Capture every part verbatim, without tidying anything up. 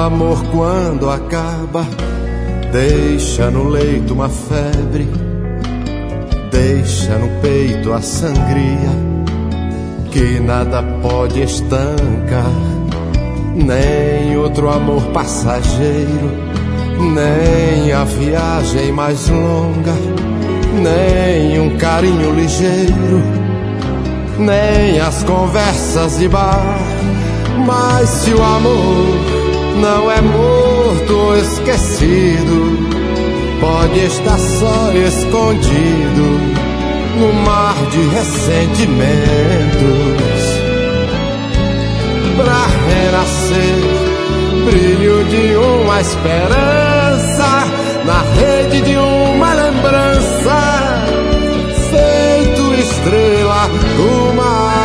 amor quando acaba, deixa no leito uma febre, deixa no peito a sangria que nada pode estancar. Nem outro amor passageiro, nem a viagem mais longa, nem um carinho ligeiro, nem as conversas de bar. Mas se o amor não é morto ou esquecido, pode estar só escondido no mar de ressentimentos, pra renascer, brilho de uma esperança na rede de uma lembrança, feito estrela do mar.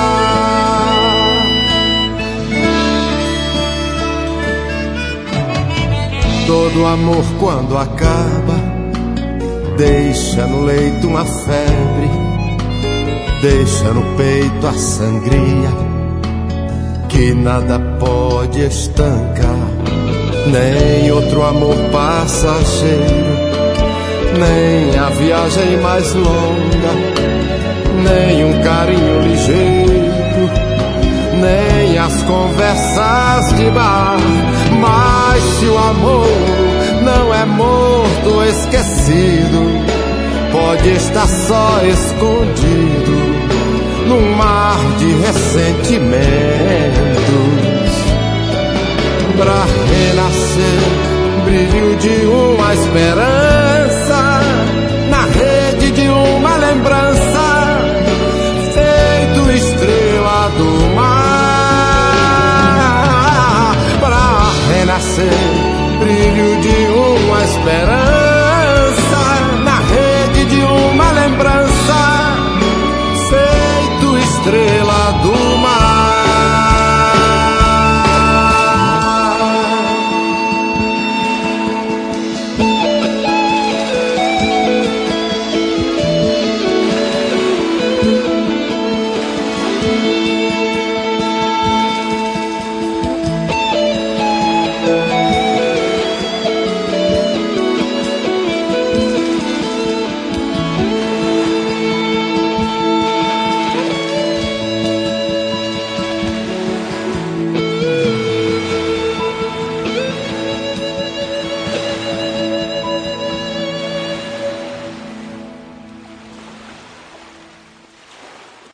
Todo amor quando acaba, deixa no leito uma febre, deixa no peito a sangria que nada pode estancar. Nem outro amor passageiro, nem a viagem mais longa, nem um carinho ligeiro, nem as conversas de bar. Mas se o amor não é morto ou esquecido, pode estar só escondido num mar de ressentimentos, pra renascer, brilho de uma esperança